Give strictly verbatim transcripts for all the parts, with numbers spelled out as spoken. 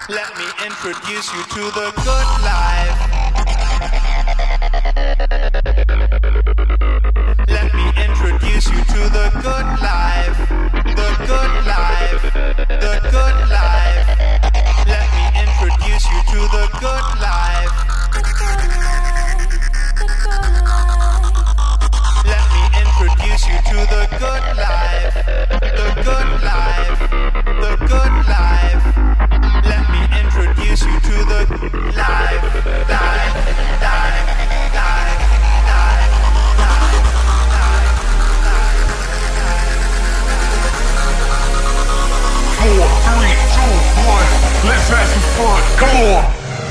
Let me introduce you to the good life. Let me introduce you to the good life. The good life. The good life. Let me introduce you to the good life. Let me introduce you to the good life. The good life. The good life. Let me introduce you to the life. Life. Life. Life. Four, three, two, one. Let's have some fun. Come on.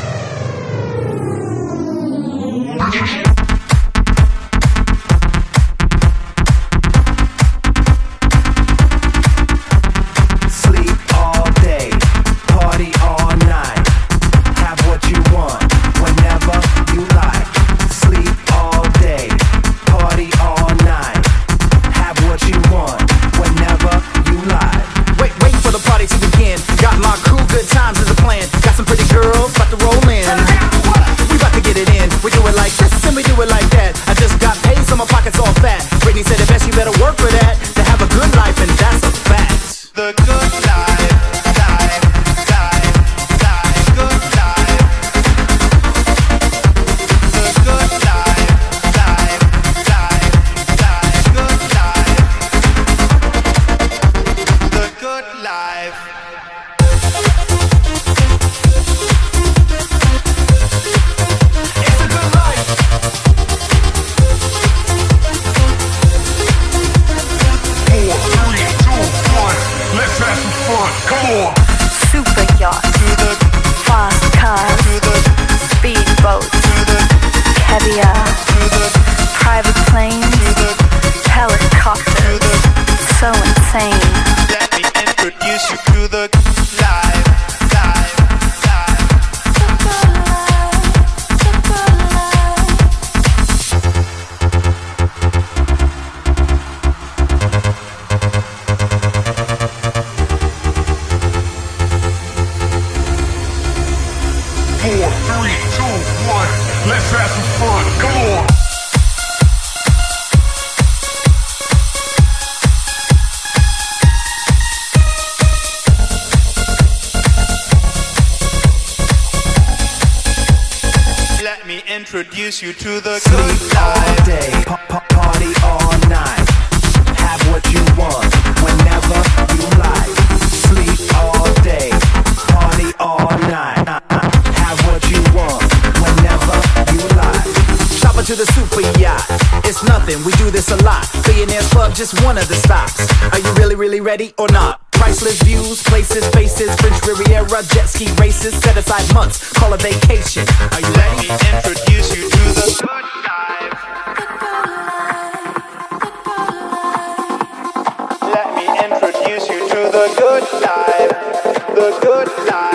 Introduce you to the good life. All day, party all night. Have what you want whenever you like. Sleep all day, party all night. Have what you want whenever you like. Chopper to the super yacht. It's nothing, we do this a lot. Billionaires Club, just one of the stops. Are you really, really ready or not? Priceless views, places, faces, French Riviera, jet ski races. Set aside months, call a vacation. Are you ready? Let me introduce you to the good life. Let me introduce you to the good life. The good life.